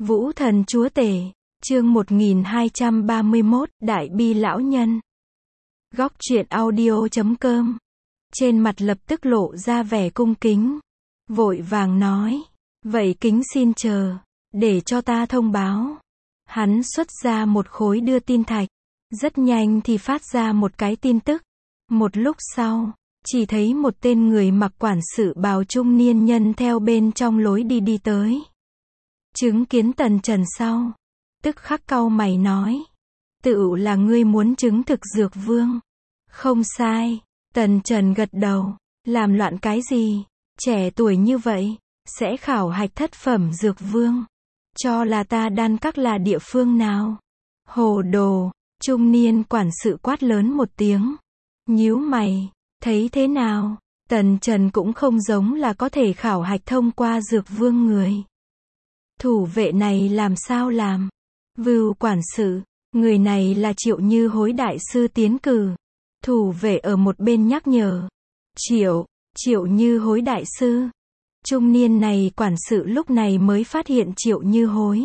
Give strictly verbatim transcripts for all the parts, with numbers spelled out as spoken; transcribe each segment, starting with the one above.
Vũ Thần Chúa Tể, chương một nghìn hai trăm ba mươi mốt, Đại Bi Lão Nhân. Góc truyện audio chấm com. Trên mặt lập tức lộ ra vẻ cung kính. Vội vàng nói, vậy kính xin chờ, để cho ta thông báo. Hắn xuất ra một khối đưa tin thạch. Rất nhanh thì phát ra một cái tin tức. Một lúc sau, chỉ thấy một tên người mặc quản sự bào trung niên nhân theo bên trong lối đi đi tới. Chứng kiến Tần Trần sau, tức khắc cau mày nói, tựu là ngươi muốn chứng thực dược vương. Không sai. Tần Trần gật đầu, làm loạn cái gì, trẻ tuổi như vậy, sẽ khảo hạch thất phẩm dược vương. Cho là ta Đan Các là địa phương nào? Hồ đồ. Trung niên quản sự quát lớn một tiếng. Nhíu mày, thấy thế nào? Tần Trần cũng không giống là có thể khảo hạch thông qua dược vương người. Thủ vệ này làm sao làm? Vưu quản sự, người này là Triệu Như Hối đại sư tiến cử. Thủ vệ ở một bên nhắc nhở. Triệu, Triệu Như Hối đại sư. Trung niên này quản sự lúc này mới phát hiện Triệu Như Hối.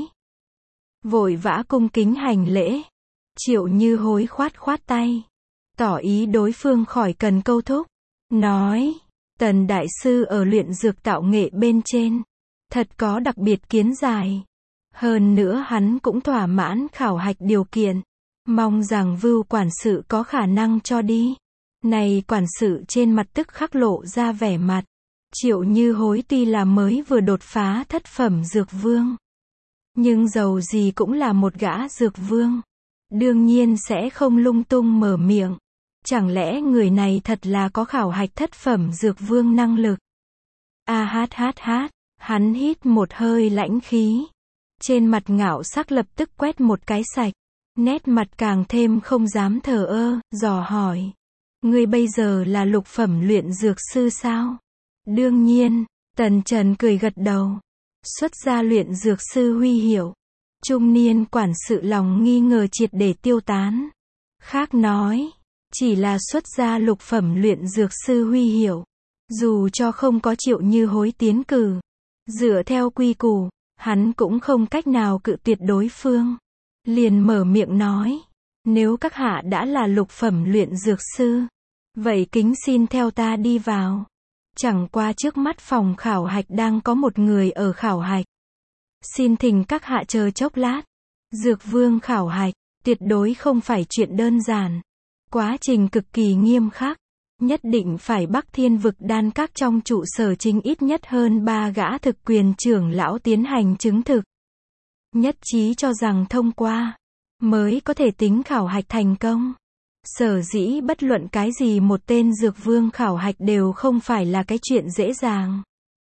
Vội vã cung kính hành lễ. Triệu Như Hối khoát khoát tay, tỏ ý đối phương khỏi cần câu thúc. Nói, Tần đại sư ở luyện dược tạo nghệ bên trên, thật có đặc biệt kiến giải. Hơn nữa hắn cũng thỏa mãn khảo hạch điều kiện. Mong rằng Vưu quản sự có khả năng cho đi. Này quản sự trên mặt tức khắc lộ ra vẻ mặt. Triệu Như Hối tuy là mới vừa đột phá thất phẩm dược vương, nhưng dầu gì cũng là một gã dược vương. Đương nhiên sẽ không lung tung mở miệng. Chẳng lẽ người này thật là có khảo hạch thất phẩm dược vương năng lực? A hát hát hát, hắn hít một hơi lãnh khí. Trên mặt ngạo sắc lập tức quét một cái sạch. Nét mặt càng thêm không dám thờ ơ, dò hỏi. Ngươi bây giờ là lục phẩm luyện dược sư sao? Đương nhiên, Tần Trần cười gật đầu. Xuất ra luyện dược sư huy hiệu. Trung niên quản sự lòng nghi ngờ triệt để tiêu tán. Khác nói, chỉ là xuất ra lục phẩm luyện dược sư huy hiệu. Dù cho không có Triệu Như Hối tiến cử, dựa theo quy củ, hắn cũng không cách nào cự tuyệt đối phương. Liền mở miệng nói, nếu các hạ đã là lục phẩm luyện dược sư, vậy kính xin theo ta đi vào. Chẳng qua trước mắt phòng khảo hạch đang có một người ở khảo hạch. Xin thỉnh các hạ chờ chốc lát. Dược vương khảo hạch, tuyệt đối không phải chuyện đơn giản. Quá trình cực kỳ nghiêm khắc. Nhất định phải Bắc Thiên vực Đan Các trong trụ sở chính ít nhất hơn ba gã thực quyền trưởng lão tiến hành chứng thực. Nhất trí cho rằng thông qua, mới có thể tính khảo hạch thành công. Sở dĩ bất luận cái gì một tên dược vương khảo hạch đều không phải là cái chuyện dễ dàng.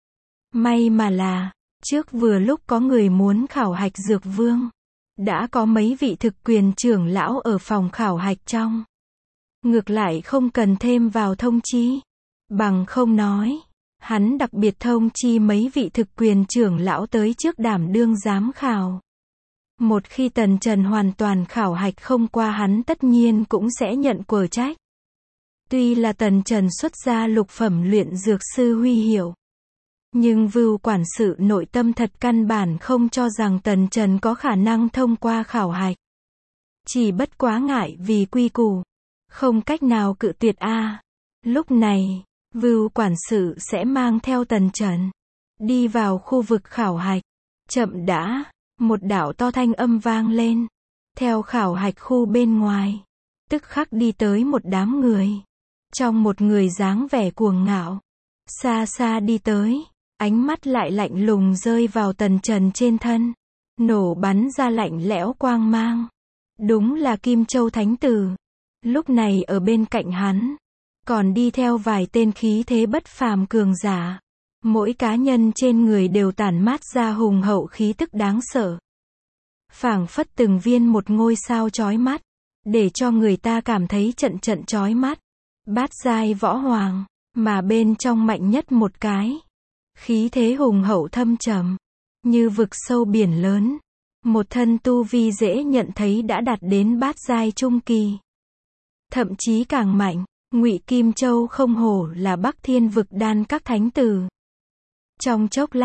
May mà là, trước vừa lúc có người muốn khảo hạch dược vương, đã có mấy vị thực quyền trưởng lão ở phòng khảo hạch trong. Ngược lại không cần thêm vào thông chi. Bằng không nói, hắn đặc biệt thông chi mấy vị thực quyền trưởng lão tới trước đảm đương giám khảo. Một khi Tần Trần hoàn toàn khảo hạch không qua hắn tất nhiên cũng sẽ nhận quở trách. Tuy là Tần Trần xuất ra lục phẩm luyện dược sư huy hiệu, nhưng Vưu quản sự nội tâm thật căn bản không cho rằng Tần Trần có khả năng thông qua khảo hạch. Chỉ bất quá ngại vì quy củ, không cách nào cự tuyệt a. À. Lúc này, Vưu quản sự sẽ mang theo Tần Trần đi vào khu vực khảo hạch. Chậm đã, một đạo to thanh âm vang lên. Theo khảo hạch khu bên ngoài, tức khắc đi tới một đám người. Trong một người dáng vẻ cuồng ngạo, xa xa đi tới, ánh mắt lại lạnh lùng rơi vào Tần Trần trên thân, nổ bắn ra lạnh lẽo quang mang. Đúng là Kim Châu Thánh Tử. Lúc này ở bên cạnh hắn, còn đi theo vài tên khí thế bất phàm cường giả. Mỗi cá nhân trên người đều tản mát ra hùng hậu khí tức đáng sợ. Phảng phất từng viên một ngôi sao chói mắt, để cho người ta cảm thấy trận trận chói mắt. Bát giai võ hoàng, mà bên trong mạnh nhất một cái. Khí thế hùng hậu thâm trầm, như vực sâu biển lớn. Một thân tu vi dễ nhận thấy đã đạt đến bát giai trung kỳ. Thậm chí càng mạnh, Ngụy Kim Châu không hổ là Bắc Thiên vực Đan Các thánh tử. Trong chốc lát,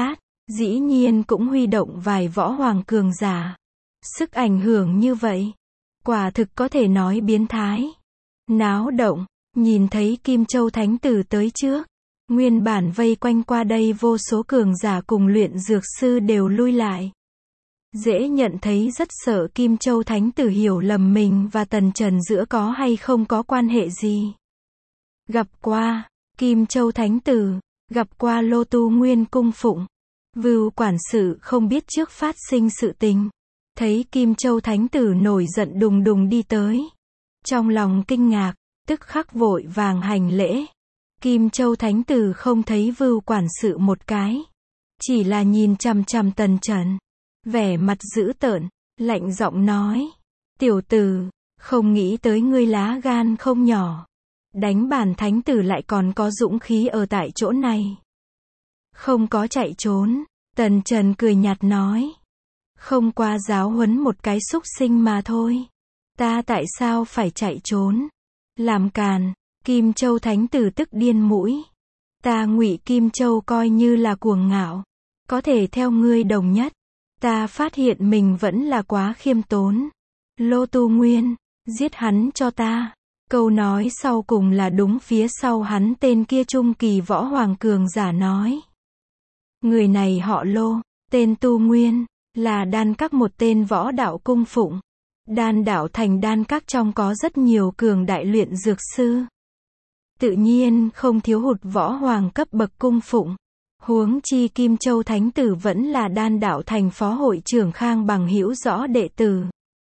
Dĩ nhiên cũng huy động vài võ hoàng cường giả. Sức ảnh hưởng như vậy, quả thực có thể nói biến thái. Náo động, nhìn thấy Kim Châu Thánh Tử tới trước. Nguyên bản vây quanh qua đây vô số cường giả cùng luyện dược sư đều lui lại. Dễ nhận thấy rất sợ Kim Châu Thánh Tử hiểu lầm mình và Tần Trần giữa có hay không có quan hệ gì. Gặp qua Kim Châu Thánh Tử, gặp qua Lô Tu Nguyên cung phụng. Vưu quản sự không biết trước phát sinh sự tình. Thấy Kim Châu Thánh Tử nổi giận đùng đùng đi tới. Trong lòng kinh ngạc, tức khắc vội vàng hành lễ. Kim Châu Thánh Tử không thấy Vưu quản sự một cái. Chỉ là nhìn chằm chằm Tần Trần. Vẻ mặt dữ tợn, lạnh giọng nói. Tiểu tử, không nghĩ tới ngươi lá gan không nhỏ. Đánh bản thánh tử lại còn có dũng khí ở tại chỗ này. Không có chạy trốn, Tần Trần cười nhạt nói. Không qua giáo huấn một cái súc sinh mà thôi. Ta tại sao phải chạy trốn? Làm càn, Kim Châu Thánh Tử tức điên mũi. Ta Ngụy Kim Châu coi như là cuồng ngạo. Có thể theo ngươi đồng nhất. Ta phát hiện mình vẫn là quá khiêm tốn. Lô Tu Nguyên, giết hắn cho ta. Câu nói sau cùng là đúng phía sau hắn tên kia trung kỳ võ hoàng cường giả nói. Người này họ Lô, tên Tu Nguyên, là đan các một tên võ đạo cung phụng. Đan đạo thành đan các trong có rất nhiều cường đại luyện dược sư. Tự nhiên không thiếu hụt võ hoàng cấp bậc cung phụng. Huống chi Kim Châu Thánh Tử vẫn là đan đạo thành phó hội trưởng Khang Bằng Hữu Rõ đệ tử.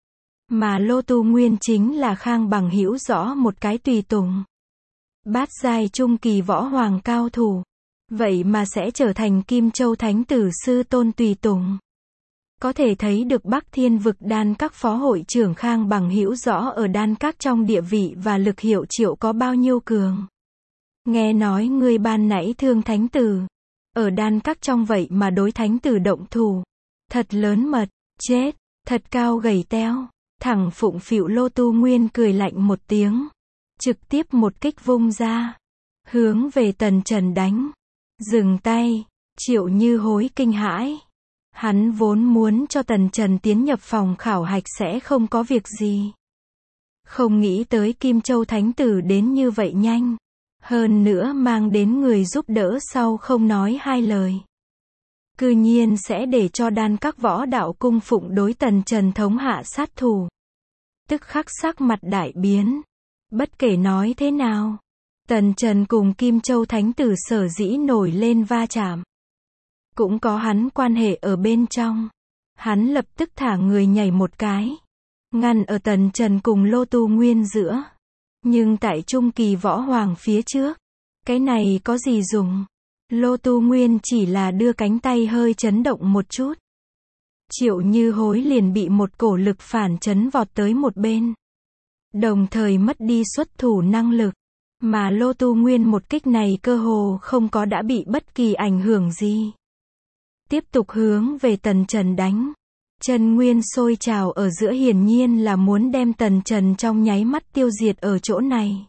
Mà Lô Tu Nguyên chính là Khang Bằng Hữu Rõ một cái tùy tùng. Bát giai trung kỳ võ hoàng cao thủ. Vậy mà sẽ trở thành Kim Châu Thánh Tử sư tôn tùy tùng. Có thể thấy được Bắc Thiên vực đan các phó hội trưởng Khang Bằng Hữu Rõ ở đan các trong địa vị và lực hiệu triệu có bao nhiêu cường. Nghe nói ngươi ban nãy thương thánh tử. Ở đan các trong vậy mà đối thánh tử động thủ. Thật lớn mật, chết, thật cao gầy teo. Thẳng phụng phịu Lô Tu Nguyên cười lạnh một tiếng. Trực tiếp một kích vung ra. Hướng về Tần Trần đánh. Dừng tay, Triệu Như Hối kinh hãi. Hắn vốn muốn cho Tần Trần tiến nhập phòng khảo hạch sẽ không có việc gì. Không nghĩ tới Kim Châu Thánh Tử đến như vậy nhanh. Hơn nữa mang đến người giúp đỡ sau không nói hai lời. Cư nhiên sẽ để cho đan các võ đạo cung phụng đối Tần Trần thống hạ sát thủ. Tức khắc sắc mặt đại biến. Bất kể nói thế nào, Tần Trần cùng Kim Châu Thánh Tử sở dĩ nổi lên va chạm. Cũng có hắn quan hệ ở bên trong. Hắn lập tức thả người nhảy một cái. Ngăn ở Tần Trần cùng Lô Tu Nguyên giữa. Nhưng tại trung kỳ võ hoàng phía trước. Cái này có gì dùng. Lô Tu Nguyên chỉ là đưa cánh tay hơi chấn động một chút. Triệu Như Hối liền bị một cổ lực phản chấn vọt tới một bên. Đồng thời mất đi xuất thủ năng lực. Mà Lô Tu Nguyên một kích này cơ hồ không có đã bị bất kỳ ảnh hưởng gì. Tiếp tục hướng về Tần Trần đánh. Chân nguyên sôi trào ở giữa hiển nhiên là muốn đem Tần Trần trong nháy mắt tiêu diệt ở chỗ này.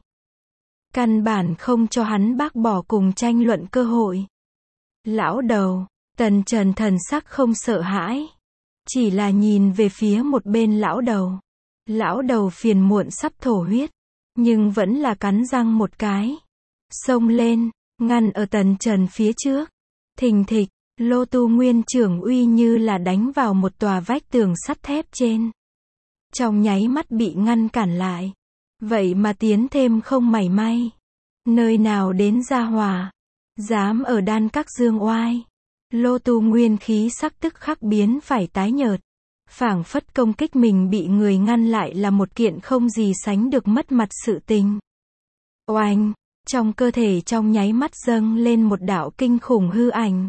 Căn bản không cho hắn bác bỏ cùng tranh luận cơ hội. Lão đầu, Tần Trần thần sắc không sợ hãi. Chỉ là nhìn về phía một bên lão đầu. Lão đầu phiền muộn sắp thổ huyết. Nhưng vẫn là cắn răng một cái. Xông lên, ngăn ở Tần Trần phía trước. Thình thịch, Lô Tu Nguyên trưởng uy như là đánh vào một tòa vách tường sắt thép trên. Trong nháy mắt bị ngăn cản lại. Vậy mà tiến thêm không mảy may. Nơi nào đến gia hòa. Dám ở đan các dương oai. Lô Tu Nguyên khí sắc tức khắc biến phải tái nhợt. Phảng phất công kích mình bị người ngăn lại là một kiện không gì sánh được mất mặt sự tình. Oanh, trong cơ thể trong nháy mắt dâng lên một đạo kinh khủng hư ảnh.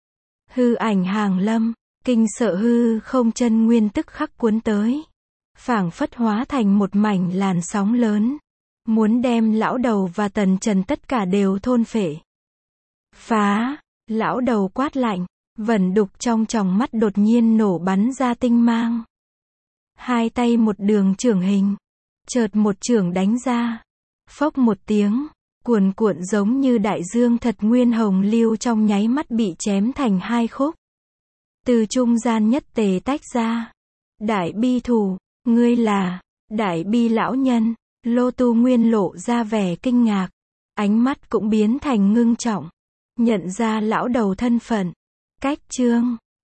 Hư ảnh hàng lâm, kinh sợ hư không chân nguyên tức khắc cuốn tới. Phảng phất hóa thành một mảnh làn sóng lớn. Muốn đem lão đầu và Tần Trần tất cả đều thôn phệ. Phá, lão đầu quát lạnh. Vẩn đục trong tròng mắt đột nhiên nổ bắn ra tinh mang. Hai tay một đường chưởng hình. Chợt một chưởng đánh ra. Phốc một tiếng. Cuồn cuộn giống như đại dương thật nguyên hồng lưu trong nháy mắt bị chém thành hai khúc. từ trung gian nhất tề tách ra. Đại bi thủ, ngươi là, đại bi lão nhân, Lô Tu Nguyên lộ ra vẻ kinh ngạc, ánh mắt cũng biến thành ngưng trọng, nhận ra lão đầu thân phận. Cách chương